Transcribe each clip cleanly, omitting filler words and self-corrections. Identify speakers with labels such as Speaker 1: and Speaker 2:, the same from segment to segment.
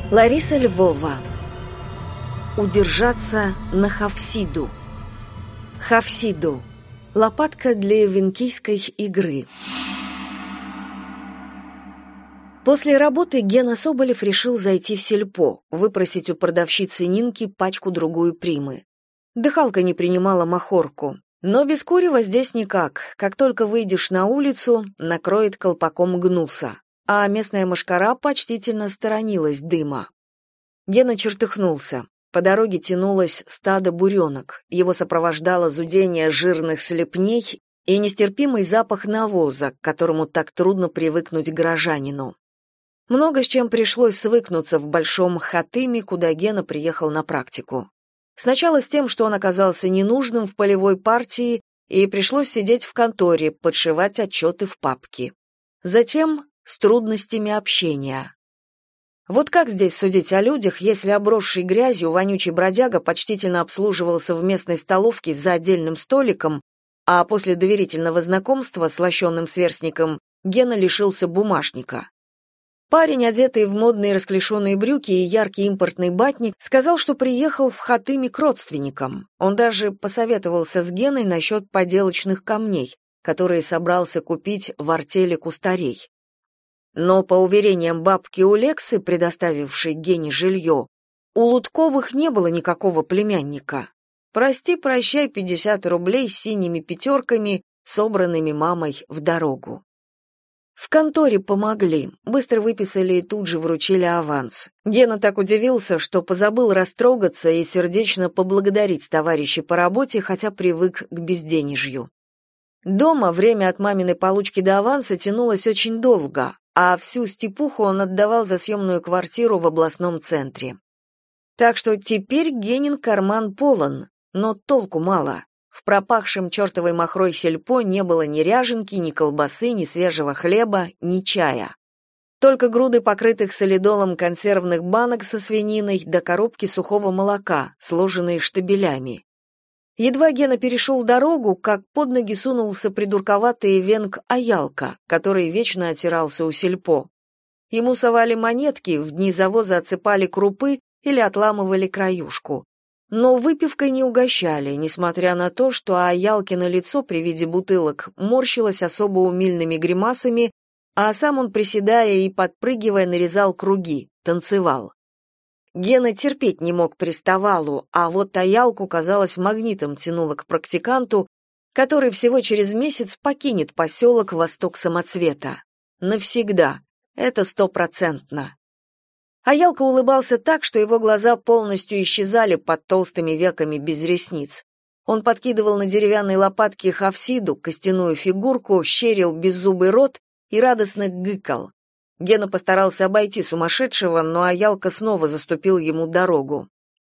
Speaker 1: Лариса Львова. Удержаться на Хавсиду. Хавсиду. Лопатка для венкийской игры. После работы Гена Соболев решил зайти в сельпо, выпросить у продавщицы Нинки пачку-другую примы. Дыхалка не принимала махорку. Но без курева здесь никак. Как только выйдешь на улицу, накроет колпаком гнуса. А местная мошкара почтительно сторонилась дыма. Гена чертыхнулся. По дороге тянулось стадо буренок. Его сопровождало зудение жирных слепней и нестерпимый запах навоза, к которому так трудно привыкнуть горожанину. Много с чем пришлось свыкнуться в Большом Хатыме, куда Гена приехал на практику. Сначала с тем, что он оказался ненужным в полевой партии, и пришлось сидеть в конторе, подшивать отчеты в папки. Затем с трудностями общения. Вот как здесь судить о людях, если обросший грязью вонючий бродяга почтительно обслуживался в местной столовке за отдельным столиком, а после доверительного знакомства с лощеным сверстником Гена лишился бумажника. Парень, одетый в модные расклешенные брюки и яркий импортный батник, сказал, что приехал в Хатыме к родственникам. Он даже посоветовался с Геной насчет поделочных камней, которые собрался купить в артели кустарей. Но, по уверениям бабки Улексы, предоставившей Гене жилье, у Лутковых не было никакого племянника. Прости-прощай 50 рублей с синими пятерками, собранными мамой в дорогу. В конторе помогли, быстро выписали и тут же вручили аванс. Гена так удивился, что позабыл растрогаться и сердечно поблагодарить товарищей по работе, хотя привык к безденежью. Дома время от маминой получки до аванса тянулось очень долго, а всю степуху он отдавал за съемную квартиру в областном центре. Так что теперь Генин карман полон, но толку мало. В пропахшем чертовой махрой сельпо не было ни ряженки, ни колбасы, ни свежего хлеба, ни чая. Только груды покрытых солидолом консервных банок со свининой до коробки сухого молока, сложенные штабелями. Едва Гена перешел дорогу, как под ноги сунулся придурковатый венк Аялка, который вечно отирался у сельпо. Ему совали монетки, в дни завоза отсыпали крупы или отламывали краюшку. Но выпивкой не угощали, несмотря на то, что Аялкино лицо при виде бутылок морщилось особо умильными гримасами, а сам он, приседая и подпрыгивая, нарезал круги, танцевал. Гена терпеть не мог приставалу, а вот Аялку, казалось, магнитом тянуло к практиканту, который всего через месяц покинет поселок Восток Самоцвета. Навсегда. Это 100%. Аялка улыбался так, что его глаза полностью исчезали под толстыми веками без ресниц. Он подкидывал на деревянной лопатке хавсиду, костяную фигурку, щерил беззубый рот и радостно гыкал. Гена постарался обойти сумасшедшего, но Аялка снова заступил ему дорогу.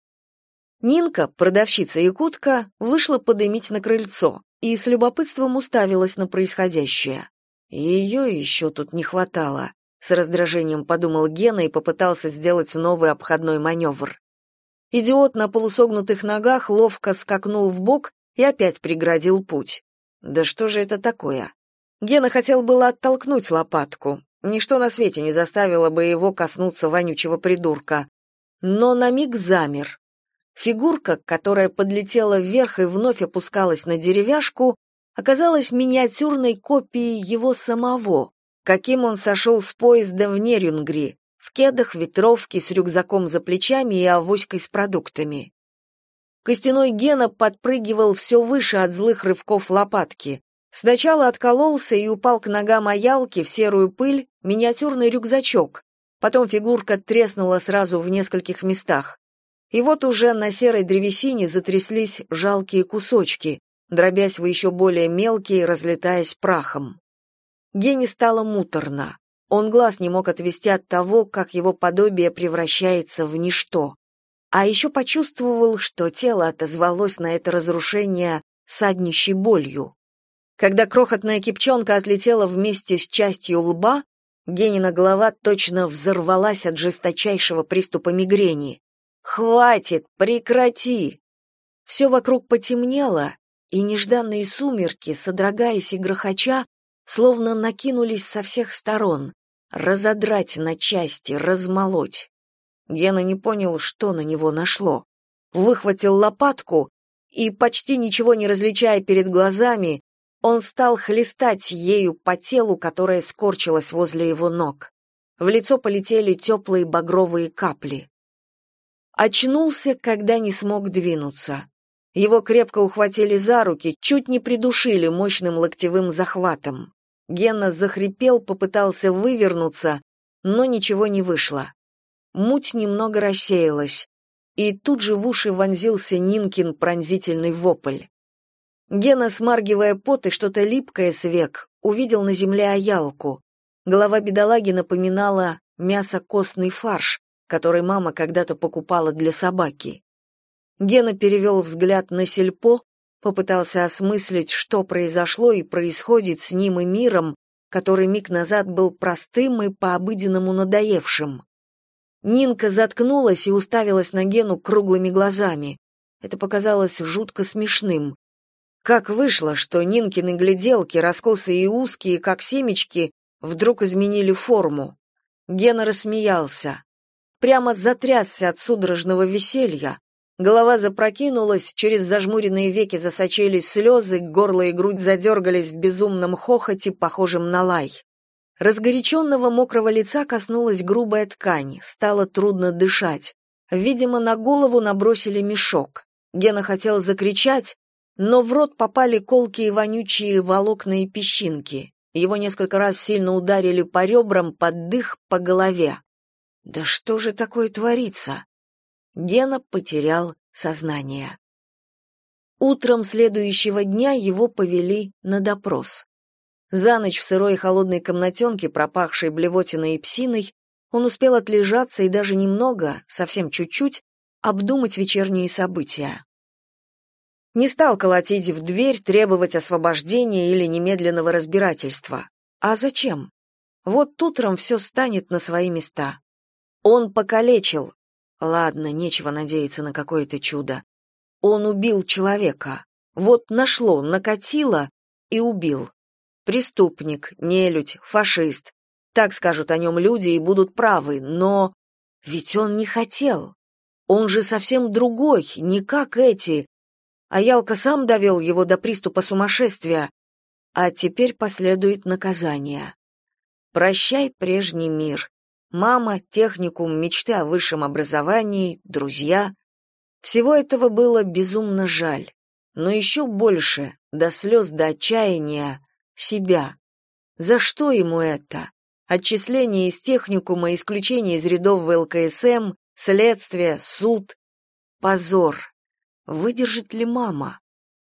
Speaker 1: Нинка, продавщица-якутка, вышла подымить на крыльцо и с любопытством уставилась на происходящее. Ее еще тут не хватало. С раздражением подумал Гена и попытался сделать новый обходной маневр. Идиот на полусогнутых ногах ловко скакнул вбок и опять преградил путь. Да что же это такое? Гена хотел было оттолкнуть лопатку. Ничто на свете не заставило бы его коснуться вонючего придурка. Но на миг замер. Фигурка, которая подлетела вверх и вновь опускалась на деревяшку, оказалась миниатюрной копией его самого, каким он сошел с поезда в Нерюнгри, в кедах, ветровке, с рюкзаком за плечами и авоськой с продуктами. Костяной Гена подпрыгивал все выше от злых рывков лопатки. Сначала откололся и упал к ногам Аялки в серую пыль миниатюрный рюкзачок, потом фигурка треснула сразу в нескольких местах. И вот уже на серой древесине затряслись жалкие кусочки, дробясь в еще более мелкие, разлетаясь прахом. Гене стало муторно. Он глаз не мог отвести от того, как его подобие превращается в ничто. А еще почувствовал, что тело отозвалось на это разрушение саднищей болью. Когда крохотная кипчонка отлетела вместе с частью лба, Генина голова точно взорвалась от жесточайшего приступа мигрени. «Хватит! Прекрати!» Все вокруг потемнело, и нежданные сумерки, содрогаясь и грохоча, словно накинулись со всех сторон, разодрать на части, размолоть. Гена не понял, что на него нашло. Выхватил лопатку и, почти ничего не различая перед глазами, он стал хлестать ею по телу, которое скорчилось возле его ног. В лицо полетели теплые багровые капли. Очнулся, когда не смог двинуться. Его крепко ухватили за руки, чуть не придушили мощным локтевым захватом. Гена захрипел, попытался вывернуться, но ничего не вышло. Муть немного рассеялась, и тут же в уши вонзился Нинкин пронзительный вопль. Гена, смаргивая пот и что-то липкое с век, увидел на земле Аялку. Голова бедолаги напоминала мясо-костный фарш, который мама когда-то покупала для собаки. Гена перевел взгляд на сельпо, попытался осмыслить, что произошло и происходит с ним и миром, который миг назад был простым и по-обыденному надоевшим. Нинка заткнулась и уставилась на Гену круглыми глазами. Это показалось жутко смешным. Как вышло, что Нинкины гляделки, раскосые и узкие, как семечки, вдруг изменили форму? Гена рассмеялся. Прямо затрясся от судорожного веселья. Голова запрокинулась, через зажмуренные веки засочились слезы, горло и грудь задергались в безумном хохоте, похожем на лай. Разгоряченного мокрого лица коснулась грубая ткань, стало трудно дышать. Видимо, на голову набросили мешок. Гена хотел закричать, но в рот попали колкие вонючие волокна и песчинки. Его несколько раз сильно ударили по ребрам, под дых, по голове. Да что же такое творится? Гена потерял сознание. Утром следующего дня его повели на допрос. За ночь в сырой и холодной комнатенке, пропахшей блевотиной и псиной, он успел отлежаться и даже немного, совсем чуть-чуть, обдумать вечерние события. Не стал колотить в дверь, требовать освобождения или немедленного разбирательства. А зачем? Вот утром все станет на свои места. Он покалечил. Ладно, нечего надеяться на какое-то чудо. Он убил человека. Вот нашло, накатило и убил. Преступник, нелюдь, фашист. Так скажут о нем люди и будут правы, но... Ведь он не хотел. Он же совсем другой, не как эти. Аялка сам довел его до приступа сумасшествия, а теперь последует наказание. Прощай, прежний мир. Мама, техникум, мечты о высшем образовании, друзья. Всего этого было безумно жаль. Но еще больше, до слез, до отчаяния, себя. За что ему это? Отчисление из техникума, исключение из рядов ВЛКСМ, следствие, суд. Позор. Выдержит ли мама?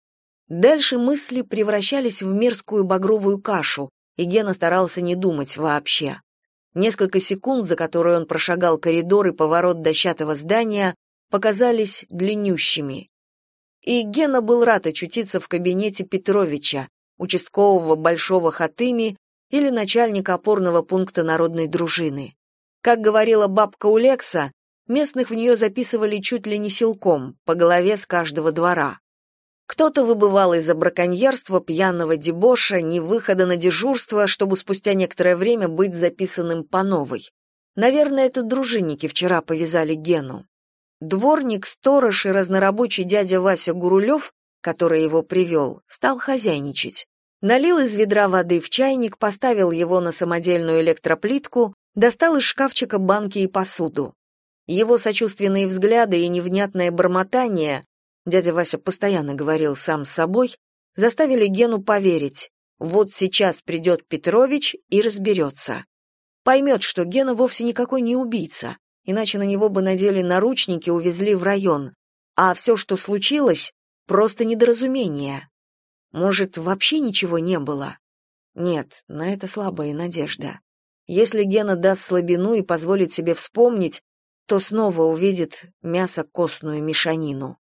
Speaker 1: Дальше мысли превращались в мерзкую багровую кашу, и Гена старался не думать вообще. Несколько секунд, за которые он прошагал коридор и поворот дощатого здания, показались длиннющими. И Гена был рад очутиться в кабинете Петровича, участкового Большого Хатыми или начальника опорного пункта народной дружины. Как говорила бабка Улекса, местных в нее записывали чуть ли не силком, по голове с каждого двора. Кто-то выбывал из-за браконьерства, пьяного дебоша, невыхода на дежурство, чтобы спустя некоторое время быть записанным по новой. Наверное, это дружинники вчера повязали Гену. Дворник, сторож и разнорабочий дядя Вася Гурулев, который его привел, стал хозяйничать. Налил из ведра воды в чайник, поставил его на самодельную электроплитку, достал из шкафчика банки и посуду. Его сочувственные взгляды и невнятное бормотание, дядя Вася постоянно говорил сам с собой, заставили Гену поверить. Вот сейчас придет Петрович и разберется. Поймет, что Гена вовсе никакой не убийца, иначе на него бы надели наручники и увезли в район. А все, что случилось, просто недоразумение. Может, вообще ничего не было? Нет, на это слабая надежда. Если Гена даст слабину и позволит себе вспомнить, то снова увидит мясо-костную мешанину.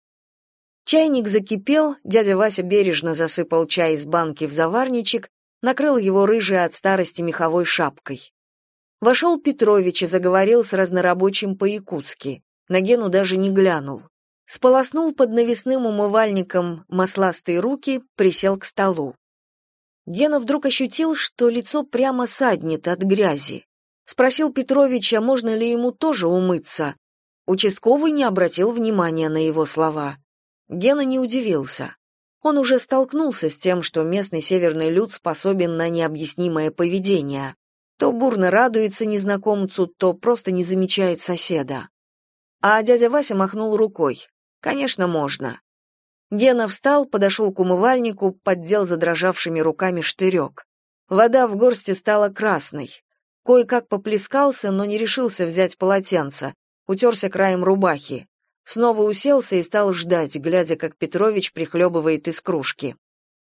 Speaker 1: Чайник закипел, дядя Вася бережно засыпал чай из банки в заварничек, накрыл его рыжей от старости меховой шапкой. Вошел Петрович и заговорил с разнорабочим по-якутски. На Гену даже не глянул. Сполоснул под навесным умывальником масластые руки, присел к столу. Гена вдруг ощутил, что лицо прямо саднет от грязи. Спросил Петрович, а можно ли ему тоже умыться. Участковый не обратил внимания на его слова. Гена не удивился. Он уже столкнулся с тем, что местный северный люд способен на необъяснимое поведение. То бурно радуется незнакомцу, то просто не замечает соседа. А дядя Вася махнул рукой. Конечно, можно. Гена встал, подошел к умывальнику, поддел задрожавшими руками штырек. Вода в горсти стала красной. Кое-как поплескался, но не решился взять полотенце, утерся краем рубахи. Снова уселся и стал ждать, глядя, как Петрович прихлебывает из кружки.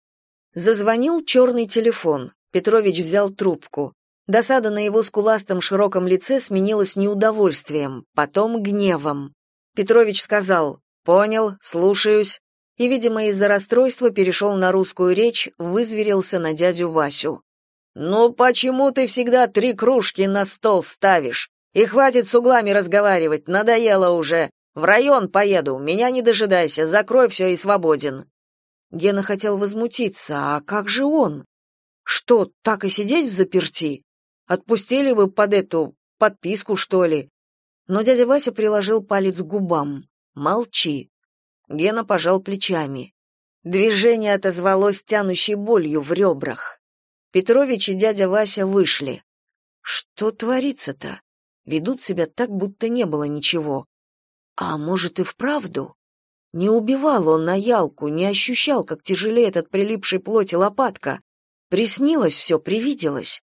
Speaker 1: Зазвонил черный телефон. Петрович взял трубку. Досада на его скуластом широком лице сменилась неудовольствием, потом гневом. Петрович сказал: «Понял, слушаюсь», и, видимо, из-за расстройства перешел на русскую речь, вызверился на дядю Васю. «Ну почему ты всегда 3 кружки на стол ставишь? И хватит с углами разговаривать, надоело уже. В район поеду, меня не дожидайся, закрой все и свободен». Гена хотел возмутиться, а как же он? Что, так и сидеть взаперти? Отпустили бы под эту подписку, что ли? Но дядя Вася приложил палец к губам. «Молчи». Гена пожал плечами. Движение отозвалось тянущей болью в ребрах. Петрович и дядя Вася вышли. Что творится-то? Ведут себя так, будто не было ничего. А может и вправду? Не убивал он на Ялку, не ощущал, как тяжелеет от прилипшей плоти лопатка. Приснилось все, привиделось.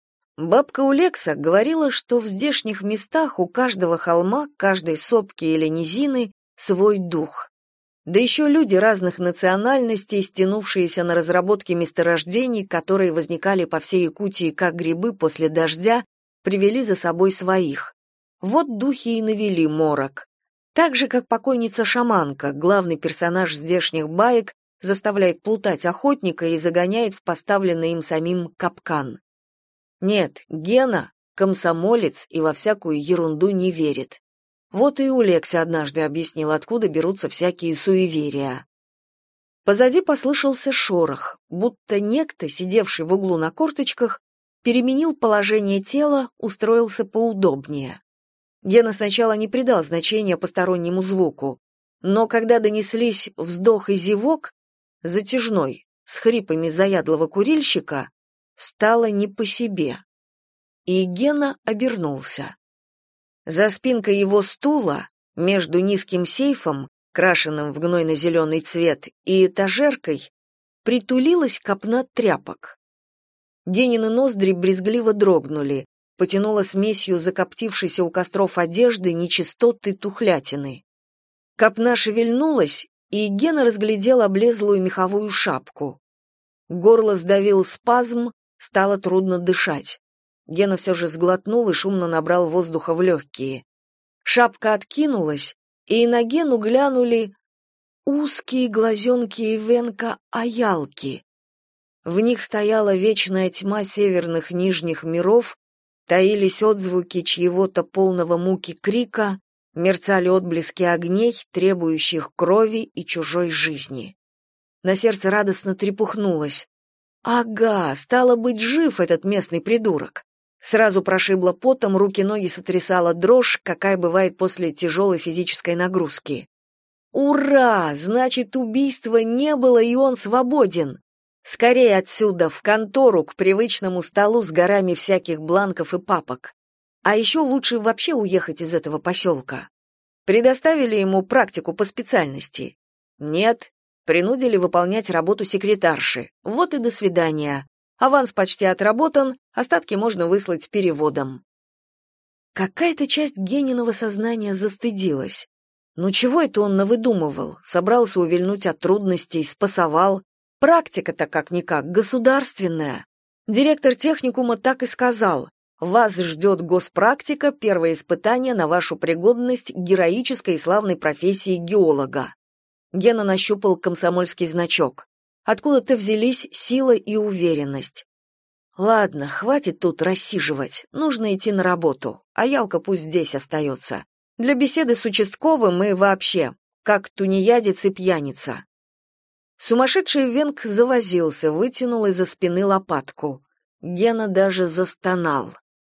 Speaker 1: Бабка Улекса говорила, что в здешних местах у каждого холма, каждой сопки или низины свой дух. Да еще люди разных национальностей, стянувшиеся на разработки месторождений, которые возникали по всей Якутии как грибы после дождя, привели за собой своих. Вот духи и навели морок. Так же, как покойница-шаманка, главный персонаж здешних баек, заставляет плутать охотника и загоняет в поставленный им самим капкан. Нет, Гена, комсомолец, и во всякую ерунду не верит. Вот и Улекса однажды объяснил, откуда берутся всякие суеверия. Позади послышался шорох, будто некто, сидевший в углу на корточках, переменил положение тела, устроился поудобнее. Гена сначала не придал значения постороннему звуку, но когда донеслись вздох и зевок, затяжной, с хрипами заядлого курильщика, стало не по себе. И Гена обернулся. За спинкой его стула, между низким сейфом, крашенным в гнойно-зеленый цвет, и этажеркой, притулилась копна тряпок. Генины ноздри брезгливо дрогнули, потянуло смесью закоптившейся у костров одежды нечистоты тухлятины. Копна шевельнулась, и Гена разглядел облезлую меховую шапку. Горло сдавил спазм, стало трудно дышать. Гена все же сглотнул и шумно набрал воздуха в легкие. Шапка откинулась, и на Гену глянули узкие глазенки Ивенка Аялки. В них стояла вечная тьма северных нижних миров, таились отзвуки чьего-то полного муки крика, мерцали отблески огней, требующих крови и чужой жизни. На сердце радостно трепухнулось. Ага, стало быть, жив этот местный придурок. Сразу прошибло потом, руки-ноги сотрясала дрожь, какая бывает после тяжелой физической нагрузки. Ура! Значит, убийства не было, и он свободен. Скорее отсюда, в контору, к привычному столу с горами всяких бланков и папок. А еще лучше вообще уехать из этого поселка. Предоставили ему практику по специальности? Нет. Принудили выполнять работу секретарши. Вот и до свидания. Аванс почти отработан, остатки можно выслать переводом. Какая-то часть Гениного сознания застыдилась. Ну чего это он навыдумывал? Собрался увильнуть от трудностей, спасовал. Практика-то как-никак государственная. Директор техникума так и сказал: вас ждет госпрактика, первое испытание на вашу пригодность к героической и славной профессии геолога. Гена нащупал комсомольский значок. Откуда-то взялись сила и уверенность. Ладно, хватит тут рассиживать, нужно идти на работу, а Ялка пусть здесь остается. Для беседы с участковым и вообще, как тунеядец и пьяница. Сумасшедший Венк завозился, вытянул из-за спины лопатку. Гена даже застонал.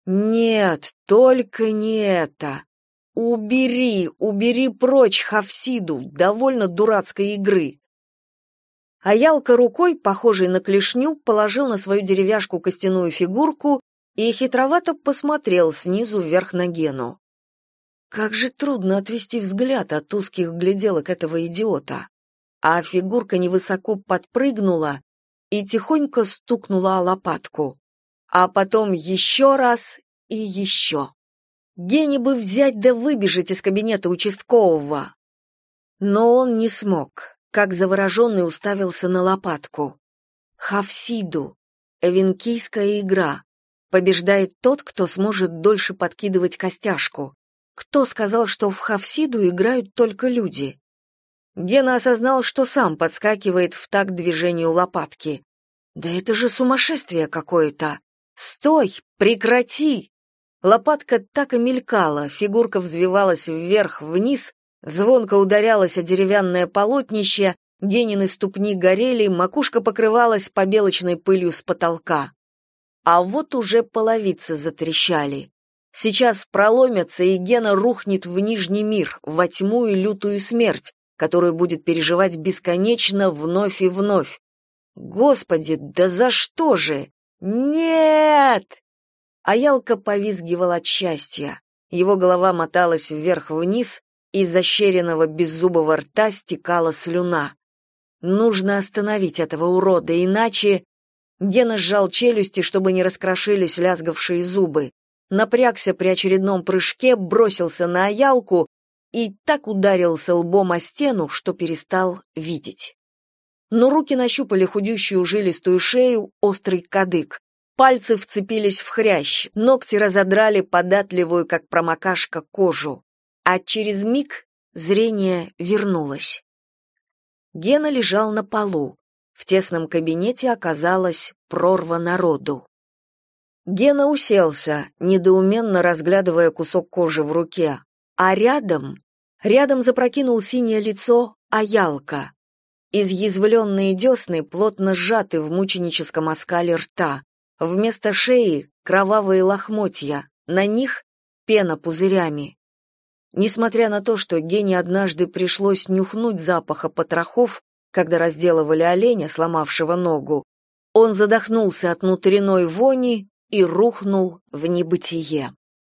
Speaker 1: Нет, только не это. Убери, убери прочь Хавсиду, довольно дурацкой игры. А Ялка рукой, похожей на клешню, положил на свою деревяшку костяную фигурку и хитровато посмотрел снизу вверх на Гену. Как же трудно отвести взгляд от узких гляделок этого идиота. А фигурка невысоко подпрыгнула и тихонько стукнула о лопатку. А потом еще раз и еще. Гене бы взять да выбежать из кабинета участкового. Но он не смог, как завороженный уставился на лопатку. Хавсиду. Эвенкийская игра. Побеждает тот, кто сможет дольше подкидывать костяшку. Кто сказал, что в Хавсиду играют только люди? Гена осознал, что сам подскакивает в такт движению лопатки. Да это же сумасшествие какое-то. Стой, прекрати! Лопатка так и мелькала, фигурка взвивалась вверх-вниз, звонко ударялась о деревянное полотнище, Генины ступни горели, макушка покрывалась побелочной пылью с потолка. А вот уже половицы затрещали. Сейчас проломятся, и Гена рухнет в Нижний мир, во тьму и лютую смерть, которую будет переживать бесконечно вновь и вновь. Господи, да за что же? Нет! А Ялка повизгивал от счастья. Его голова моталась вверх-вниз, из ощеренного беззубого рта стекала слюна. Нужно остановить этого урода, иначе... Гена сжал челюсти, чтобы не раскрошились лязгавшие зубы. Напрягся при очередном прыжке, бросился на Аялку и так ударился лбом о стену, что перестал видеть. Но руки нащупали худющую жилистую шею, острый кадык. Пальцы вцепились в хрящ, ногти разодрали податливую, как промокашка, кожу. А через миг зрение вернулось. Гена лежал на полу. В тесном кабинете оказалась прорва народу. Гена уселся, недоуменно разглядывая кусок кожи в руке, а рядом запрокинул синее лицо Аялка. Изъязвленные десны плотно сжаты в мученическом оскале рта. Вместо шеи кровавые лохмотья, на них пена пузырями. Несмотря на то, что Гене однажды пришлось нюхнуть запаха потрохов, когда разделывали оленя, сломавшего ногу, он задохнулся от внутренней вони и рухнул в небытие.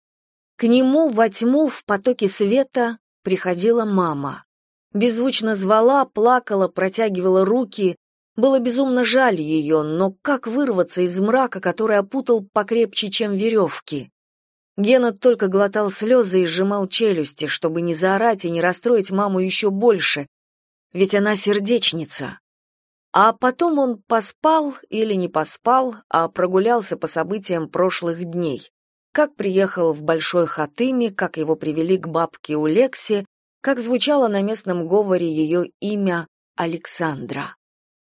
Speaker 1: К нему во тьму в потоке света приходила мама. Беззвучно звала, плакала, протягивала руки. Было безумно жаль ее, но как вырваться из мрака, который опутал покрепче, чем веревки? Гена только глотал слезы и сжимал челюсти, чтобы не заорать и не расстроить маму еще больше, ведь она сердечница. А потом он поспал или не поспал, а прогулялся по событиям прошлых дней. Как приехал в Большой Хатыме, как его привели к бабке у Лекси, как звучало на местном говоре ее имя Александра.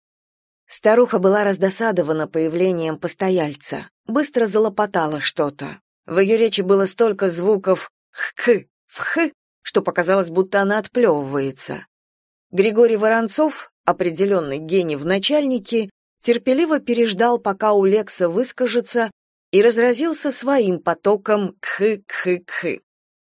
Speaker 1: Старуха была раздосадована появлением постояльца, быстро залопотала что-то. В ее речи было столько звуков «хк», «вх», что показалось, будто она отплевывается. Григорий Воронцов, определенный Гене в начальнике, терпеливо переждал, пока у Лекса выскажется, и разразился своим потоком «кх-кх-кх».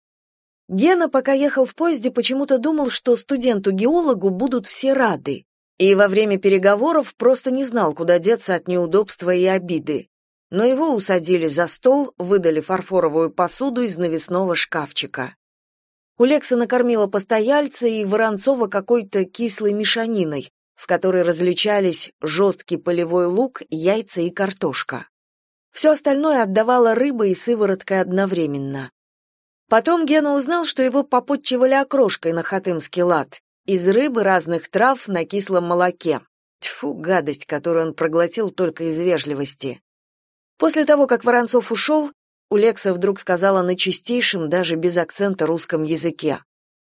Speaker 1: Гена, пока ехал в поезде, почему-то думал, что студенту-геологу будут все рады, и во время переговоров просто не знал, куда деться от неудобства и обиды. Но его усадили за стол, выдали фарфоровую посуду из навесного шкафчика. У Лекса накормила постояльца и Воронцова какой-то кислой мешаниной, в которой различались жесткий полевой лук, яйца и картошка. Все остальное отдавало рыбой и сывороткой одновременно. Потом Гена узнал, что его попотчевали окрошкой на хатымский лад, из рыбы, разных трав, на кислом молоке. Тьфу, гадость, которую он проглотил только из вежливости. После того, как Воронцов ушел, у Лекса вдруг сказала на чистейшем, даже без акцента русском языке: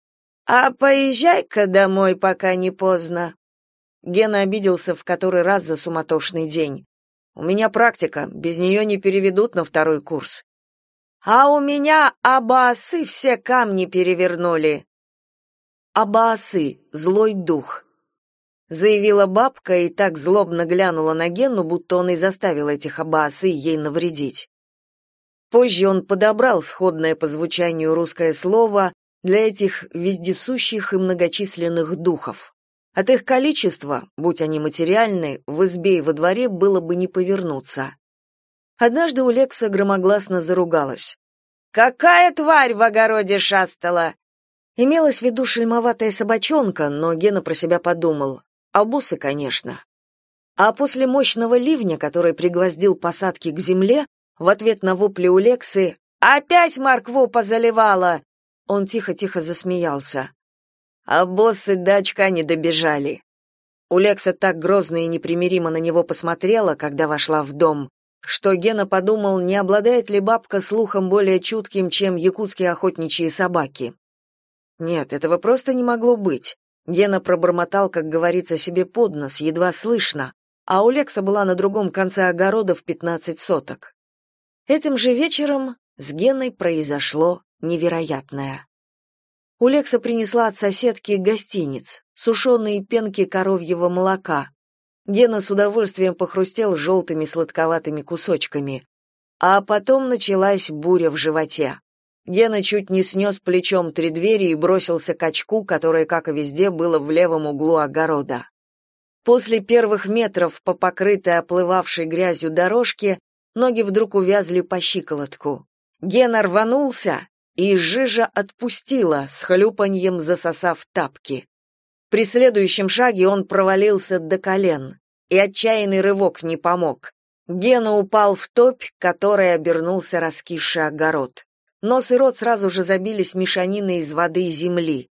Speaker 1: «А поезжай-ка домой, пока не поздно». Гена обиделся в который раз за суматошный день. «У меня практика, без нее не переведут на второй курс». «А у меня абаасы все камни перевернули». «Абаасы, злой дух», заявила бабка и так злобно глянула на Гену, будто он и заставил этих абаасы ей навредить. Позже он подобрал сходное по звучанию русское слово для этих вездесущих и многочисленных духов. От их количества, будь они материальны, в избе и во дворе было бы не повернуться. Однажды у Лекса громогласно заругалась. «Какая тварь в огороде шастала!» Имелась в виду шельмоватая собачонка, но Гена про себя подумал. Обусы, конечно. А после мощного ливня, который пригвоздил посадки к земле, в ответ на вопли у Лексы «Опять моркву позаливала!» Он тихо-тихо засмеялся. А боссы до очка не добежали. У Лекса так грозно и непримиримо на него посмотрела, когда вошла в дом, что Гена подумал, не обладает ли бабка слухом более чутким, чем якутские охотничьи собаки. Нет, этого просто не могло быть. Гена пробормотал, как говорится, себе под нос, едва слышно, а у Лекса была на другом конце огорода в 15 соток. Этим же вечером с Геной произошло невероятное. У Лекса принесла от соседки гостиниц, сушеные пенки коровьего молока. Гена с удовольствием похрустел желтыми сладковатыми кусочками. А потом началась буря в животе. Гена чуть не снес плечом 3 двери и бросился к очку, которое, как и везде, было в левом углу огорода. После первых метров по покрытой оплывавшей грязью дорожке ноги вдруг увязли по щиколотку. Гена рванулся, и жижа отпустила, с хлюпаньем засосав тапки. При следующем шаге он провалился до колен, и отчаянный рывок не помог. Гена упал в топь, которой обернулся раскисший огород. Нос и рот сразу же забились мешаниной из воды и земли.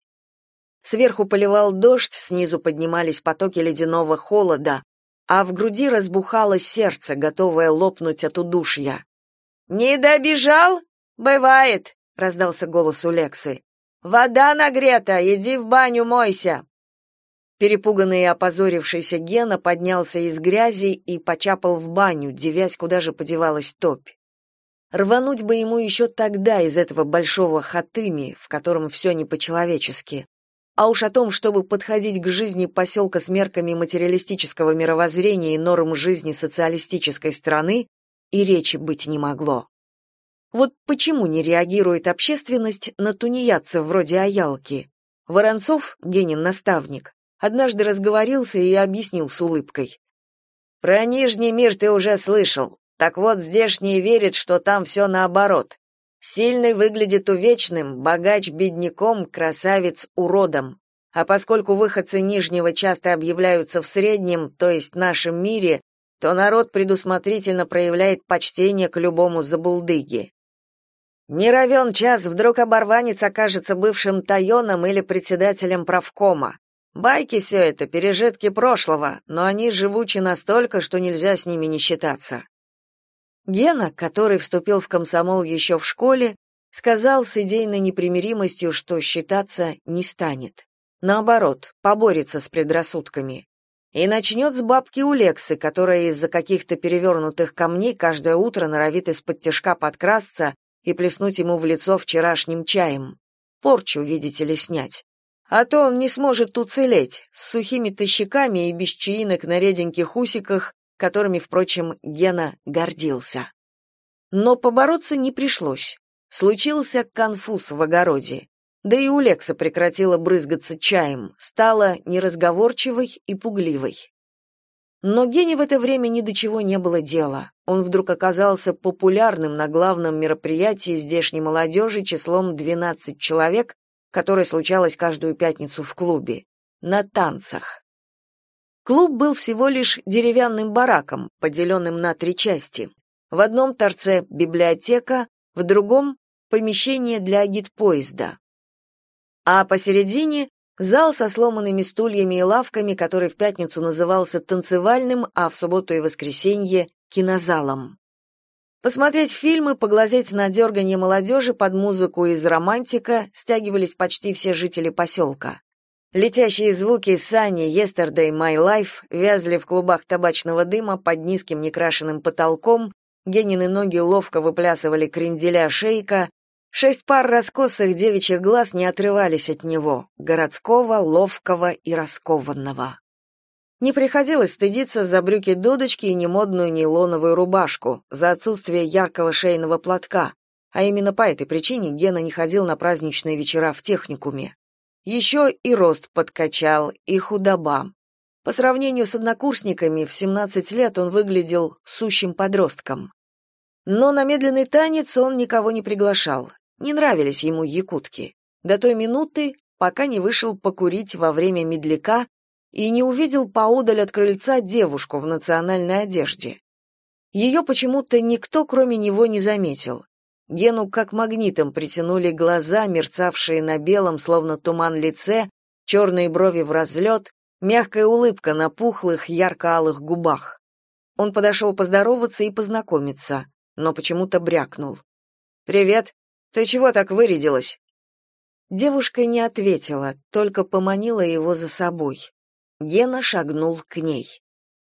Speaker 1: Сверху поливал дождь, снизу поднимались потоки ледяного холода, а в груди разбухало сердце, готовое лопнуть от удушья. «Не добежал? Бывает!» — раздался голос у Лексы. «Вода нагрета, иди в баню мойся!» Перепуганный и опозорившийся Гена поднялся из грязи и почапал в баню, дивясь, куда же подевалась топь. Рвануть бы ему еще тогда из этого большого хатыми, в котором все не по-человечески. А уж о том, чтобы подходить к жизни поселка с мерками материалистического мировоззрения и норм жизни социалистической страны, и речи быть не могло. Вот почему не реагирует общественность на тунеядцев вроде Аялки? Воронцов, Генин наставник, однажды разговорился и объяснил с улыбкой. «Про Нижний мир ты уже слышал. Так вот, здешние верят, что там все наоборот. Сильный выглядит увечным, богач бедняком, красавец уродом. А поскольку выходцы Нижнего часто объявляются в среднем, то есть нашем мире, то народ предусмотрительно проявляет почтение к любому забулдыге. Не равен час, вдруг оборванец окажется бывшим тайоном или председателем правкома. Байки все это, пережитки прошлого, но они живучи настолько, что нельзя с ними не считаться». Гена, который вступил в комсомол еще в школе, сказал с идейной непримиримостью, что считаться не станет. Наоборот, поборется с предрассудками. И начнет с бабки у Лексы, которая из-за каких-то перевернутых камней каждое утро норовит из-под тишка подкрасться и плеснуть ему в лицо вчерашним чаем. Порчу, видите ли, снять. А то он не сможет уцелеть, с сухими-то щеками и без чаинок на реденьких усиках, которыми, впрочем, Гена гордился. Но побороться не пришлось. Случился конфуз в огороде. Да и у Лекса прекратила брызгаться чаем, стала неразговорчивой и пугливой. Но Гене в это время ни до чего не было дела. Он вдруг оказался популярным на главном мероприятии здешней молодежи числом 12 человек, которое случалось каждую пятницу в клубе, на танцах. Клуб был всего лишь деревянным бараком, поделенным на 3 части. В одном торце библиотека, в другом — помещение для агитпоезда. А посередине — зал со сломанными стульями и лавками, который в пятницу назывался танцевальным, а в субботу и воскресенье — кинозалом. Посмотреть фильмы, поглазеть на дерганье молодежи под музыку из «Романтика» стягивались почти все жители поселка. Летящие звуки Sunny, Yesterday, My Life вязли в клубах табачного дыма под низким некрашенным потолком, Генины ноги ловко выплясывали кренделя шейка, 6 пар раскосых девичьих глаз не отрывались от него, городского, ловкого и раскованного. Не приходилось стыдиться за брюки-дудочки и немодную нейлоновую рубашку, за отсутствие яркого шейного платка, а именно по этой причине Гена не ходил на праздничные вечера в техникуме. Еще и рост подкачал, и худоба. По сравнению с однокурсниками, в 17 лет он выглядел сущим подростком. Но на медленный танец он никого не приглашал. Не нравились ему якутки. До той минуты, пока не вышел покурить во время медляка и не увидел поодаль от крыльца девушку в национальной одежде. Ее почему-то никто, кроме него, не заметил. Гену как магнитом притянули глаза, мерцавшие на белом, словно туман лице, черные брови в разлет, мягкая улыбка на пухлых, ярко-алых губах. Он подошел поздороваться и познакомиться, но почему-то брякнул. «Привет. Ты чего так вырядилась?» Девушка не ответила, только поманила его за собой. Гена шагнул к ней.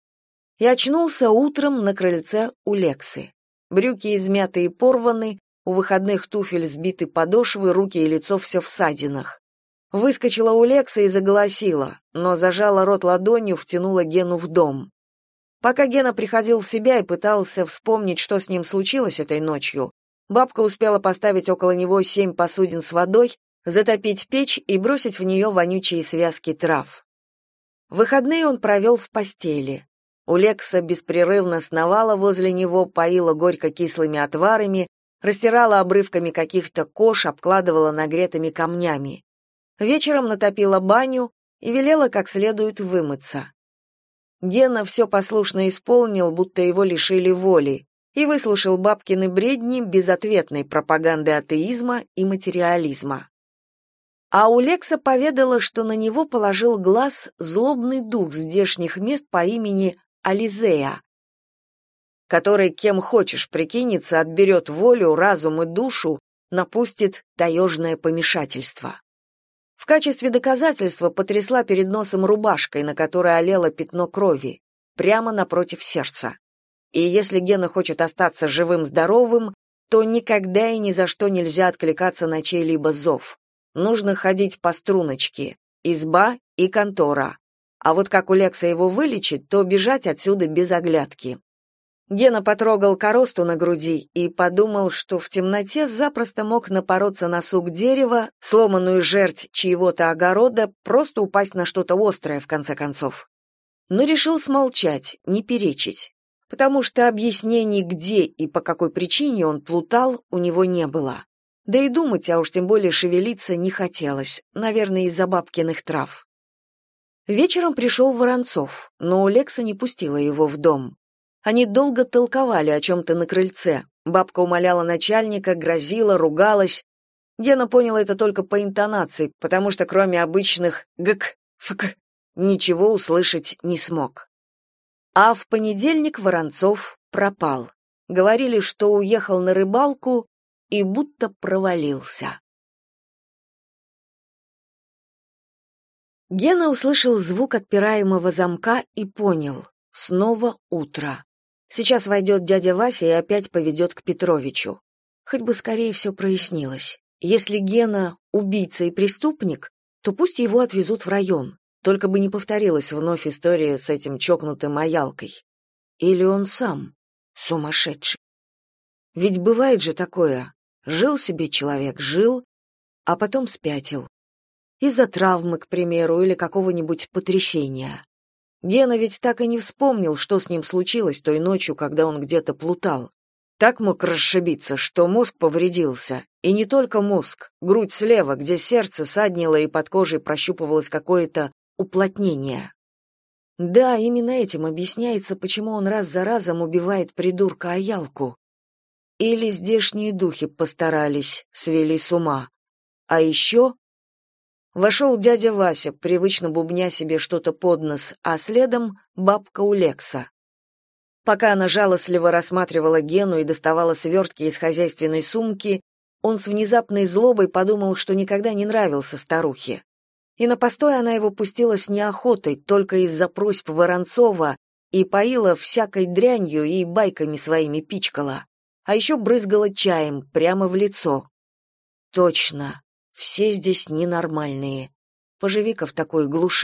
Speaker 1: И очнулся утром на крыльце у Лексы. Брюки измяты и порваны, у выходных туфель сбиты подошвы, руки и лицо все в ссадинах. Выскочила у Лексы и заголосила, но зажала рот ладонью, втянула Гену в дом. Пока Гена приходил в себя и пытался вспомнить, что с ним случилось этой ночью, бабка успела поставить около него 7 посудин с водой, затопить печь и бросить в нее вонючие связки трав. Выходные он провел в постели. Улекса беспрерывно сновала возле него, поила горько-кислыми отварами, растирала обрывками каких-то кож, обкладывала нагретыми камнями. Вечером натопила баню и велела как следует вымыться. Гена все послушно исполнил, будто его лишили воли, и выслушал бабкины бредни безответной пропаганды атеизма и материализма. А Улекса поведала, что на него положил глаз злобный дух здешних мест по имени Ализея, который кем хочешь прикинется, отберет волю, разум и душу, напустит таежное помешательство. В качестве доказательства потрясла перед носом рубашкой, на которой олело пятно крови, прямо напротив сердца. И если Гена хочет остаться живым-здоровым, то никогда и ни за что нельзя откликаться на чей-либо зов. Нужно ходить по струночке, изба и контора. А вот как Улекса его вылечит, то бежать отсюда без оглядки. Гена потрогал коросту на груди и подумал, что в темноте запросто мог напороться на сук дерева, сломанную жерть чьего-то огорода, просто упасть на что-то острое, в конце концов. Но решил смолчать, не перечить, потому что объяснений, где и по какой причине он плутал, у него не было. Да и думать, а уж тем более шевелиться, не хотелось, наверное, из-за бабкиных трав. Вечером пришел Воронцов, но Улекса не пустила его в дом. Они долго толковали о чем-то на крыльце. Бабка умоляла начальника, грозила, ругалась. Гена понял это только по интонации, потому что кроме обычных «гк», «фк» ничего услышать не смог. А в понедельник Воронцов пропал. Говорили, что уехал на рыбалку и будто провалился. Гена услышал звук отпираемого замка и понял — снова утро. Сейчас войдет дядя Вася и опять поведет к Петровичу. Хоть бы скорее все прояснилось. Если Гена — убийца и преступник, то пусть его отвезут в район, только бы не повторилась вновь история с этим чокнутым Аялкой. Или он сам сумасшедший. Ведь бывает же такое. Жил себе человек, жил, а потом спятил. Из-за травмы, к примеру, или какого-нибудь потрясения. Гена ведь так и не вспомнил, что с ним случилось той ночью, когда он где-то плутал. Так мог расшибиться, что мозг повредился. И не только мозг, грудь слева, где сердце саднило и под кожей прощупывалось какое-то уплотнение. Да, именно этим объясняется, почему он раз за разом убивает придурка Аялку. Или здешние духи постарались, свели с ума. А еще... Вошел дядя Вася, привычно бубня себе что-то под нос, а следом бабка Улекса. Пока она жалостливо рассматривала Гену и доставала свертки из хозяйственной сумки, он с внезапной злобой подумал, что никогда не нравился старухе. И на постой она его пустила с неохотой, только из-за просьб Воронцова, и поила всякой дрянью и байками своими пичкала. А еще брызгала чаем прямо в лицо. Точно. Все здесь ненормальные. Поживи-ка в такой глуши.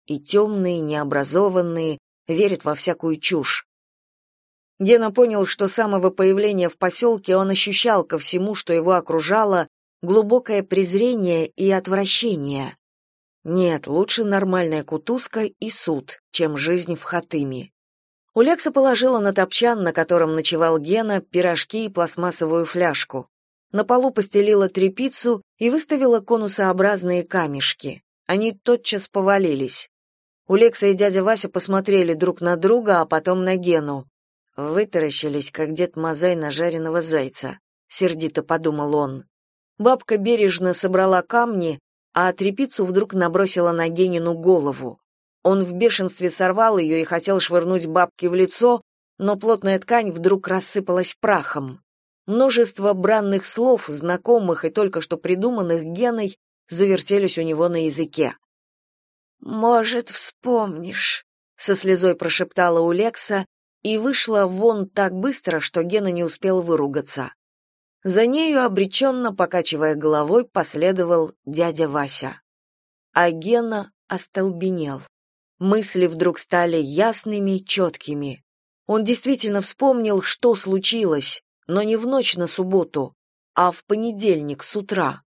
Speaker 1: и темные, необразованные, верят во всякую чушь. Гена понял, что с самого появления в поселке он ощущал ко всему, что его окружало, глубокое презрение и отвращение. Нет, лучше нормальная кутузка и суд, чем жизнь в Хатыме. Улекса положила на топчан, на котором ночевал Гена, пирожки и пластмассовую фляжку. На полу постелила тряпицу и выставила конусообразные камешки. Они тотчас повалились. Улекса и дядя Вася посмотрели друг на друга, а потом на Гену. Вытаращились, как дед Мазай на жареного зайца, сердито подумал он. Бабка бережно собрала камни, а тряпицу вдруг набросила на Генину голову. Он в бешенстве сорвал ее и хотел швырнуть бабке в лицо, но плотная ткань вдруг рассыпалась прахом. Множество бранных слов, знакомых и только что придуманных Геной, завертелись у него на языке. «Может, вспомнишь», — со слезой прошептала Улекса и вышла вон так быстро, что Гена не успел выругаться. За нею, обреченно покачивая головой, последовал дядя Вася. А Гена остолбенел. Мысли вдруг стали ясными, четкими. Он действительно вспомнил, что случилось, но не в ночь на субботу, а в понедельник с утра.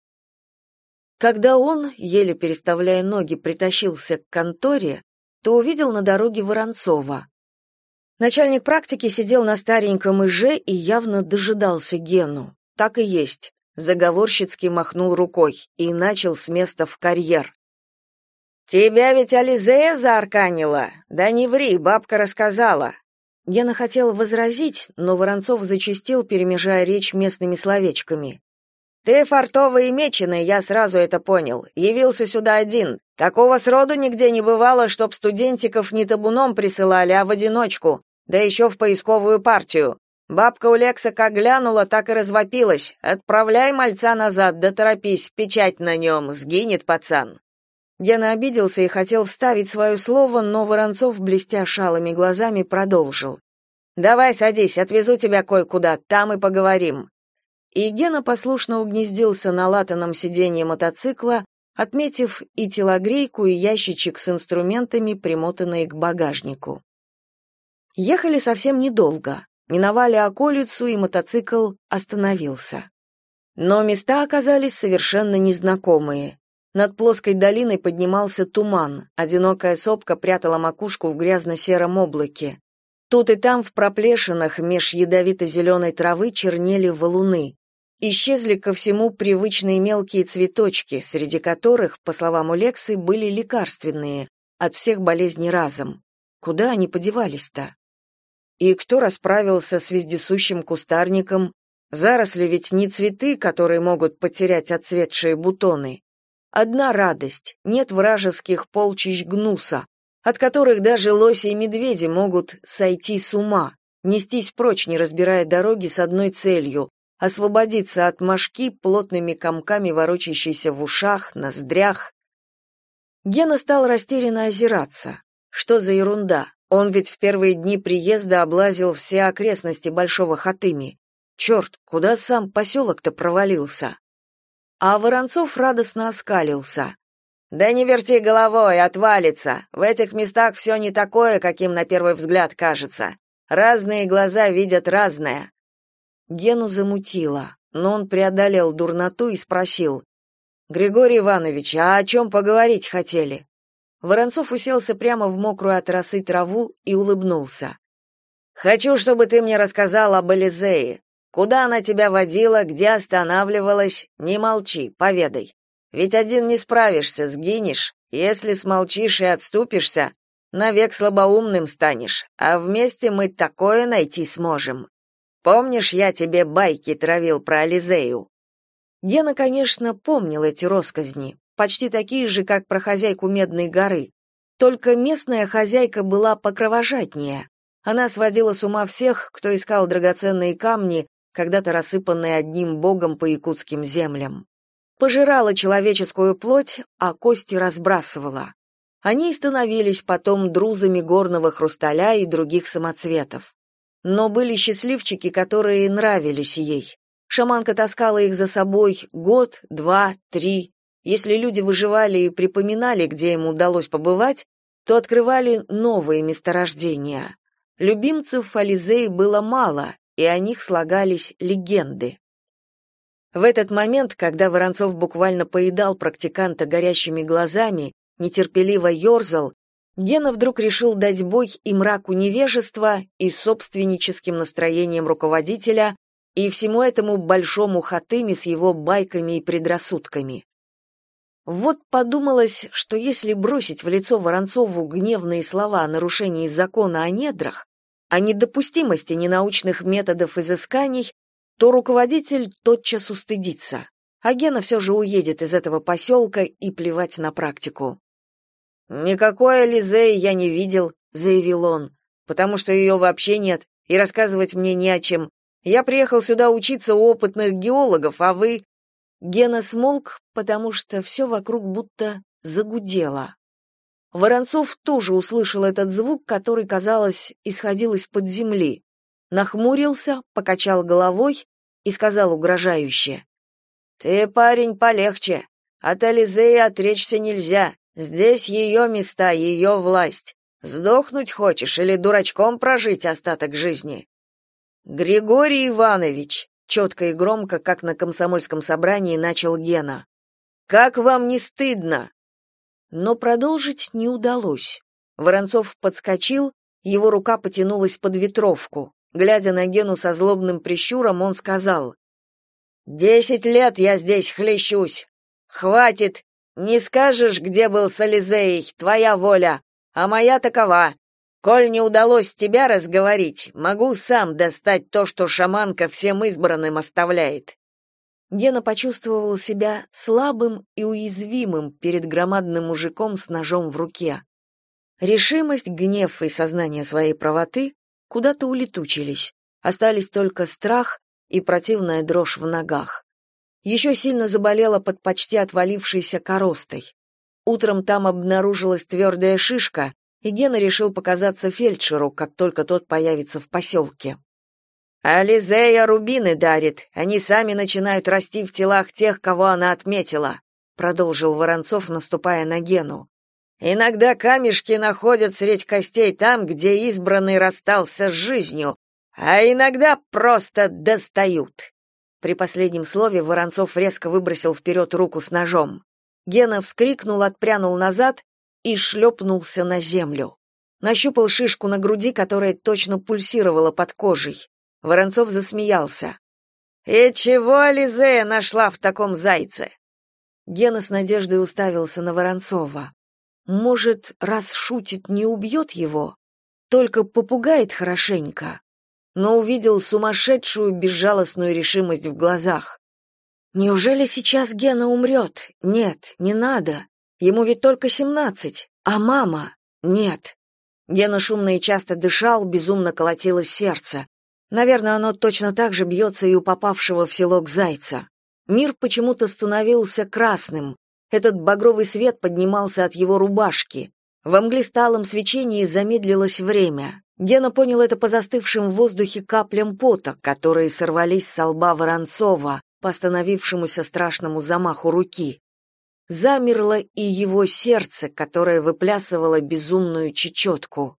Speaker 1: Когда он, еле переставляя ноги, притащился к конторе, то увидел на дороге Воронцова. Начальник практики сидел на стареньком иже и явно дожидался Гену. Так и есть. Заговорщицки махнул рукой и начал с места в карьер. «Тебя ведь Ализея заарканила? Да не ври, бабка рассказала». Гена хотел возразить, но Воронцов зачастил, перемежая речь местными словечками. «Ты фартовый и меченый, я сразу это понял. Явился сюда один. Такого сроду нигде не бывало, чтоб студентиков не табуном присылали, а в одиночку, да еще в поисковую партию. Бабка Улекса как глянула, так и развопилась. Отправляй мальца назад, да торопись, печать на нем, сгинет пацан». Гена обиделся и хотел вставить свое слово, но Воронцов, блестя шалыми глазами, продолжил. «Давай садись, отвезу тебя кое-куда, там и поговорим». И Гена послушно угнездился на латаном сиденье мотоцикла, отметив и телогрейку, и ящичек с инструментами, примотанные к багажнику. Ехали совсем недолго. Миновали околицу, и мотоцикл остановился. Но места оказались совершенно незнакомые. Над плоской долиной поднимался туман, одинокая сопка прятала макушку в грязно-сером облаке. Тут и там в проплешинах меж ядовито-зеленой травы чернели валуны. Исчезли ко всему привычные мелкие цветочки, среди которых, по словам Улексы, были лекарственные, от всех болезней разом. Куда они подевались-то? И кто расправился с вездесущим кустарником? Заросли ведь не цветы, которые могут потерять отцветшие бутоны. Одна радость — нет вражеских полчищ гнуса, от которых даже лоси и медведи могут сойти с ума, нестись прочь, не разбирая дороги, с одной целью — освободиться от мошки, плотными комками ворочащейся в ушах, ноздрях. Гена стал растерянно озираться. Что за ерунда? Он ведь в первые дни приезда облазил все окрестности Большого Хатыми. Черт, куда сам поселок-то провалился? А Воронцов радостно оскалился. «Да не верти головой, отвалится. В этих местах все не такое, каким на первый взгляд кажется. Разные глаза видят разное». Гену замутило, но он преодолел дурноту и спросил. «Григорий Иванович, а о чем поговорить хотели?» Воронцов уселся прямо в мокрую от росы траву и улыбнулся. «Хочу, чтобы ты мне рассказал об Элизее. Куда она тебя водила, где останавливалась? Не молчи, поведай. Ведь один не справишься, сгинешь. Если смолчишь и отступишься, навек слабоумным станешь, а вместе мы такое найти сможем. Помнишь, я тебе байки травил про Ализею?» Гена, конечно, помнил эти россказни, почти такие же, как про хозяйку Медной горы. Только местная хозяйка была покровожаднее. Она сводила с ума всех, кто искал драгоценные камни, когда-то рассыпанные одним богом по якутским землям. Пожирала человеческую плоть, а кости разбрасывала. Они и становились потом друзами горного хрусталя и других самоцветов. Но были счастливчики, которые нравились ей. Шаманка таскала их за собой год, два, три. Если люди выживали и припоминали, где им удалось побывать, то открывали новые месторождения. Любимцев Ализеи было мало, и о них слагались легенды. В этот момент, когда Воронцов буквально поедал практиканта горящими глазами, нетерпеливо ерзал, Гена вдруг решил дать бой и мраку невежества, и собственническим настроениям руководителя, и всему этому большому хатыме с его байками и предрассудками. Вот подумалось, что если бросить в лицо Воронцову гневные слова о нарушении закона о недрах, о недопустимости ненаучных методов изысканий, то руководитель тотчас устыдится, а Гена все же уедет из этого поселка и плевать на практику. «Никакой Ализеи я не видел», — заявил он, «потому что ее вообще нет, и рассказывать мне не о чем. Я приехал сюда учиться у опытных геологов, а вы...» Гена смолк, потому что все вокруг будто загудело. Воронцов тоже услышал этот звук, который, казалось, исходил из-под земли. Нахмурился, покачал головой и сказал угрожающе: «Ты, парень, полегче. От Ализеи отречься нельзя. Здесь ее места, ее власть. Сдохнуть хочешь или дурачком прожить остаток жизни?» «Григорий Иванович», четко и громко, как на комсомольском собрании, начал Гена, «как вам не стыдно?» Но продолжить не удалось. Воронцов подскочил, его рука потянулась под ветровку. Глядя на Гену со злобным прищуром, он сказал: «10 лет я здесь хлещусь. Хватит. Не скажешь, где был с Ализеей, твоя воля, а моя такова. Коль не удалось тебя разговорить, могу сам достать то, что шаманка всем избранным оставляет». Гена почувствовал себя слабым и уязвимым перед громадным мужиком с ножом в руке. Решимость, гнев и сознание своей правоты куда-то улетучились. Остались только страх и противная дрожь в ногах. Еще сильно заболела под почти отвалившейся коростой. Утром там обнаружилась твердая шишка, и Гена решил показаться фельдшеру, как только тот появится в поселке. «Ализея рубины дарит, они сами начинают расти в телах тех, кого она отметила», продолжил Воронцов, наступая на Гену. «Иногда камешки находят средь костей там, где избранный расстался с жизнью, а иногда просто достают». При последнем слове Воронцов резко выбросил вперед руку с ножом. Гена вскрикнул, отпрянул назад и шлепнулся на землю. Нащупал шишку на груди, которая точно пульсировала под кожей. Воронцов засмеялся. «И чего Ализея нашла в таком зайце?» Гена с надеждой уставился на Воронцова. Может, раз шутит, не убьет его? Только попугает хорошенько. Но увидел сумасшедшую безжалостную решимость в глазах. Неужели сейчас Гена умрет? Нет, не надо. Ему ведь только 17. А мама? Нет. Гена шумно и часто дышал, безумно колотилось сердце. Наверное, оно точно так же бьется и у попавшего в селок зайца. Мир почему-то становился красным. Этот багровый свет поднимался от его рубашки. В мглисталом свечении замедлилось время. Гена понял это по застывшим в воздухе каплям пота, которые сорвались со лба Воронцова по остановившемуся страшному замаху руки. Замерло и его сердце, которое выплясывало безумную чечетку.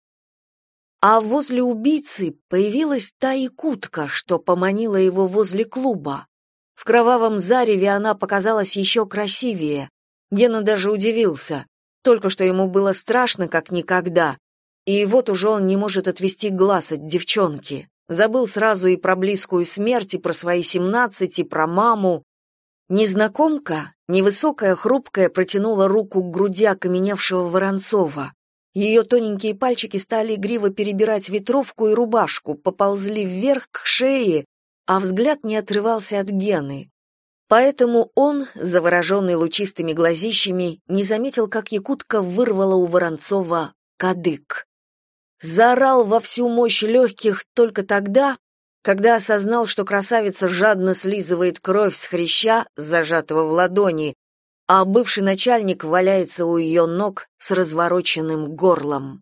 Speaker 1: А возле убийцы появилась та якутка, что поманила его возле клуба. В кровавом зареве она показалась еще красивее. Гена даже удивился. Только что ему было страшно, как никогда. И вот уже он не может отвести глаз от девчонки. Забыл сразу и про близкую смерть, и про свои 17, и про маму. Незнакомка, невысокая, хрупкая, протянула руку к груди окаменевшего Воронцова. Ее тоненькие пальчики стали игриво перебирать ветровку и рубашку, поползли вверх к шее, а взгляд не отрывался от Гены. Поэтому он, завороженный лучистыми глазищами, не заметил, как якутка вырвала у Воронцова кадык. Заорал во всю мощь легких только тогда, когда осознал, что красавица жадно слизывает кровь с хряща, зажатого в ладони, а бывший начальник валяется у ее ног с развороченным горлом.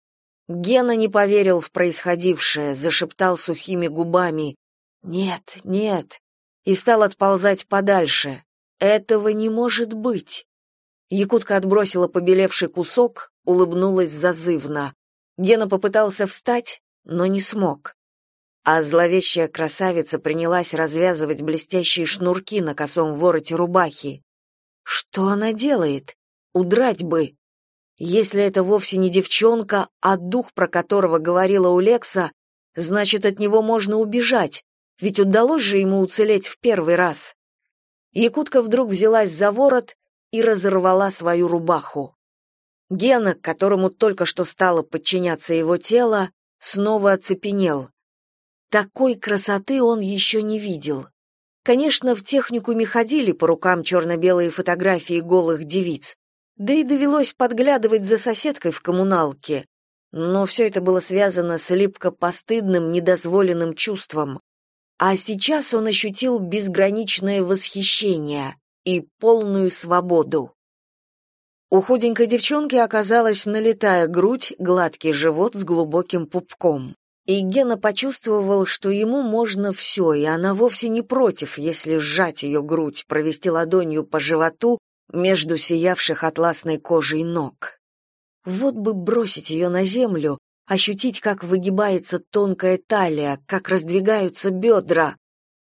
Speaker 1: Гена не поверил в происходившее, зашептал сухими губами: «Нет, нет», и стал отползать подальше. «Этого не может быть». Якутка отбросила побелевший кусок, улыбнулась зазывно. Гена попытался встать, но не смог. А зловещая красавица принялась развязывать блестящие шнурки на косом вороте рубахи. Что она делает? Удрать бы. Если это вовсе не девчонка, а дух, про которого говорила Улекса, значит, от него можно убежать, ведь удалось же ему уцелеть в первый раз. Якутка вдруг взялась за ворот и разорвала свою рубаху. Гена, которому только что стало подчиняться его тело, снова оцепенел. Такой красоты он еще не видел. Конечно, в техникуме ходили по рукам черно-белые фотографии голых девиц, да и довелось подглядывать за соседкой в коммуналке, но все это было связано с липко-постыдным, недозволенным чувством. А сейчас он ощутил безграничное восхищение и полную свободу. У худенькой девчонки оказалась налитая грудь, гладкий живот с глубоким пупком. И Гена почувствовал, что ему можно все, и она вовсе не против, если сжать ее грудь, провести ладонью по животу между сиявших атласной кожей ног. Вот бы бросить ее на землю, ощутить, как выгибается тонкая талия, как раздвигаются бедра.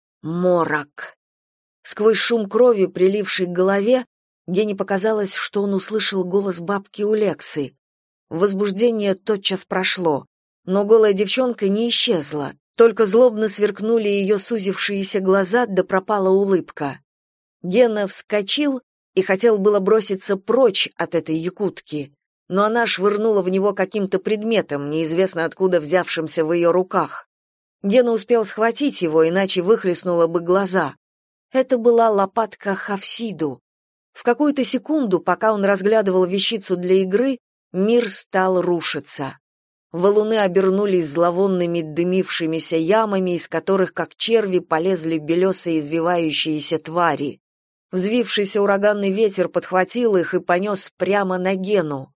Speaker 1: Морок. Сквозь шум крови, приливший к голове, Гене показалось, что он услышал голос бабки Улексы. Возбуждение тотчас прошло. Но голая девчонка не исчезла, только злобно сверкнули ее сузившиеся глаза, да пропала улыбка. Гена вскочил и хотел было броситься прочь от этой якутки, но она швырнула в него каким-то предметом, неизвестно откуда взявшимся в ее руках. Гена успел схватить его, иначе выхлестнуло бы глаза. Это была лопатка Хавсиду. В какую-то секунду, пока он разглядывал вещицу для игры, мир стал рушиться. Валуны обернулись зловонными дымившимися ямами, из которых, как черви, полезли белесые извивающиеся твари. Взвившийся ураганный ветер подхватил их и понес прямо на Гену.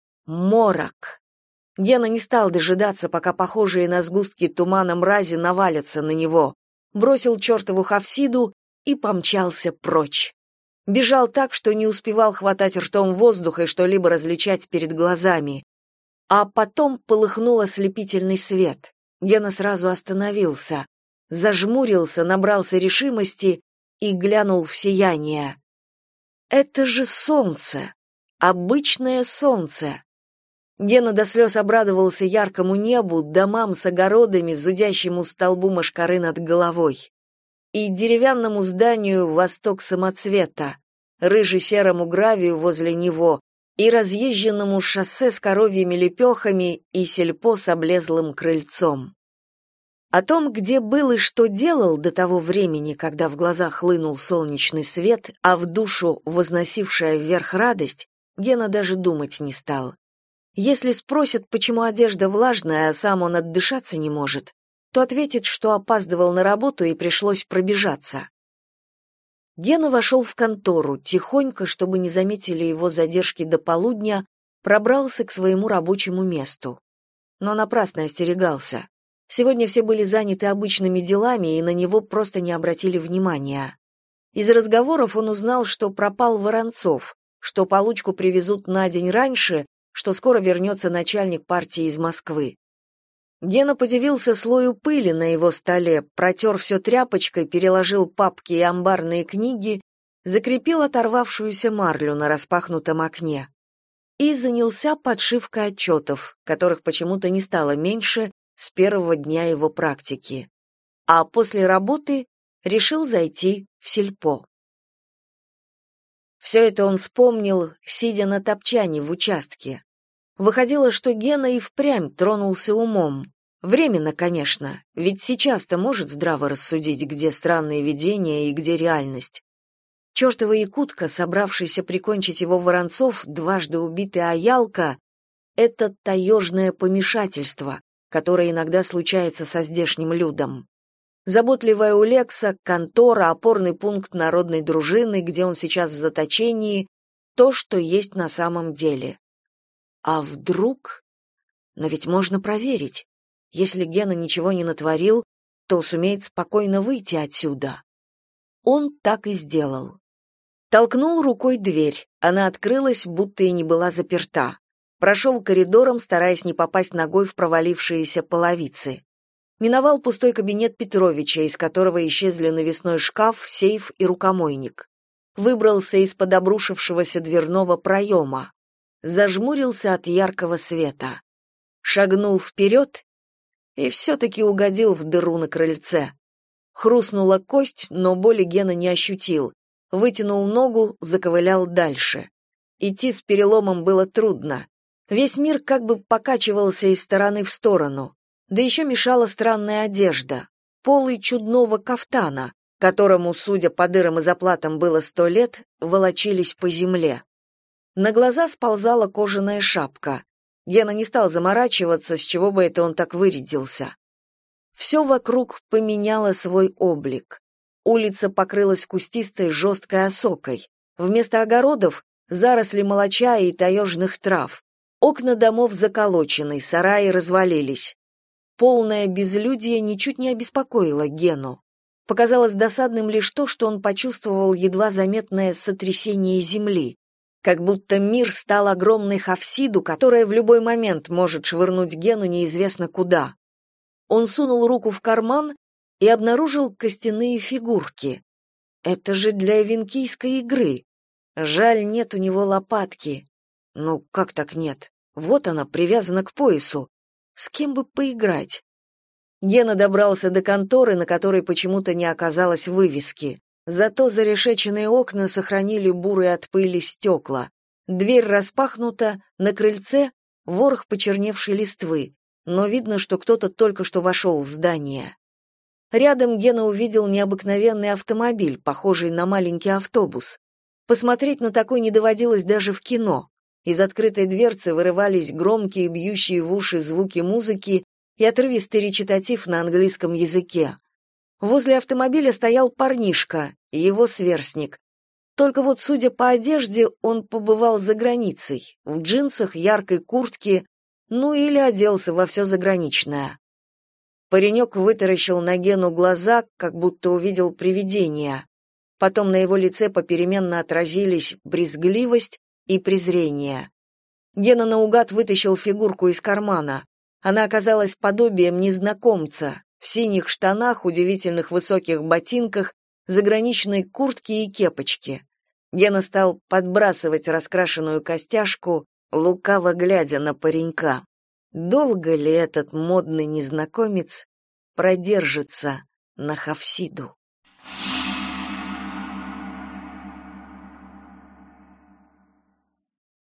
Speaker 1: Морок. Гена не стал дожидаться, пока похожие на сгустки тумана мрази навалятся на него. Бросил чертову Хавсиду и помчался прочь. Бежал так, что не успевал хватать ртом воздух и что-либо различать перед глазами. А потом полыхнул ослепительный свет. Гена сразу остановился, зажмурился, набрался решимости и глянул в сияние. Это же солнце, обычное солнце. Гена до слез обрадовался яркому небу, домам с огородами, зудящему столбу мошкары над головой. И деревянному зданию «Восток самоцвета», рыже-серому гравию возле него, и разъезженному шоссе с коровьими лепехами и сельпо с облезлым крыльцом. О том, где был и что делал до того времени, когда в глазах хлынул солнечный свет, а в душу возносившая вверх радость, Гена даже думать не стал. Если спросят, почему одежда влажная, а сам он отдышаться не может, то ответит, что опаздывал на работу и пришлось пробежаться. Гена вошел в контору, тихонько, чтобы не заметили его задержки до полудня, пробрался к своему рабочему месту. Но напрасно остерегался. Сегодня все были заняты обычными делами и на него просто не обратили внимания. Из разговоров он узнал, что пропал Воронцов, что получку привезут на день раньше, что скоро вернется начальник партии из Москвы. Гена подивился слою пыли на его столе, протер все тряпочкой, переложил папки и амбарные книги, закрепил оторвавшуюся марлю на распахнутом окне и занялся подшивкой отчетов, которых почему-то не стало меньше с первого дня его практики. А после работы решил зайти в сельпо. Все это он вспомнил, сидя на топчане в участке. Выходило, что Гена и впрямь тронулся умом. Временно, конечно, ведь сейчас-то может здраво рассудить, где странные видения и где реальность. Чертова якутка, собравшаяся прикончить его Воронцов, дважды убитый Аялка, это таежное помешательство, которое иногда случается со здешним людом. Заботливая Улекса, контора, опорный пункт народной дружины, где он сейчас в заточении, то, что есть на самом деле. А вдруг? Но ведь можно проверить. Если Гена ничего не натворил, то сумеет спокойно выйти отсюда. Он так и сделал. Толкнул рукой дверь, она открылась, будто и не была заперта. Прошел коридором, стараясь не попасть ногой в провалившиеся половицы. Миновал пустой кабинет Петровича, из которого исчезли навесной шкаф, сейф и рукомойник. Выбрался из-под обрушившегося дверного проема. Зажмурился от яркого света. Шагнул вперед и все-таки угодил в дыру на крыльце. Хрустнула кость, но боли Гена не ощутил. Вытянул ногу, заковылял дальше. Идти с переломом было трудно. Весь мир как бы покачивался из стороны в сторону. Да еще мешала странная одежда. Полы чудного кафтана, которому, судя по дырам и заплатам, было 100 лет, волочились по земле. На глаза сползала кожаная шапка. Гена не стал заморачиваться, с чего бы это он так вырядился. Все вокруг поменяло свой облик. Улица покрылась кустистой жесткой осокой. Вместо огородов — заросли молоча и таежных трав. Окна домов заколочены, сараи развалились. Полное безлюдие ничуть не обеспокоило Гену. Показалось досадным лишь то, что он почувствовал едва заметное сотрясение земли, как будто мир стал огромной Хавсиду, которая в любой момент может швырнуть Гену неизвестно куда. Он сунул руку в карман и обнаружил костяные фигурки. Это же для эвенкийской игры. Жаль, нет у него лопатки. Ну, как так нет? Вот она, привязана к поясу. С кем бы поиграть? Гена добрался до конторы, на которой почему-то не оказалось вывески. Зато зарешеченные окна сохранили бурые от пыли стекла. Дверь распахнута, на крыльце ворох почерневшей листвы, но видно, что кто-то только что вошел в здание. Рядом Гена увидел необыкновенный автомобиль, похожий на маленький автобус. Посмотреть на такой не доводилось даже в кино. Из открытой дверцы вырывались громкие, бьющие в уши звуки музыки и отрывистый речитатив на английском языке. Возле автомобиля стоял парнишка, его сверстник. Только вот, судя по одежде, он побывал за границей, в джинсах, яркой куртке, ну или оделся во все заграничное. Паренек вытаращил на Гену глаза, как будто увидел привидение. Потом на его лице попеременно отразились брезгливость и презрение. Гена наугад вытащил фигурку из кармана. Она оказалась подобием незнакомца, в синих штанах, удивительных высоких ботинках, заграничной куртке и кепочке. Гена стал подбрасывать раскрашенную костяшку, лукаво глядя на паренька. Долго ли этот модный незнакомец продержится на Хавсиду?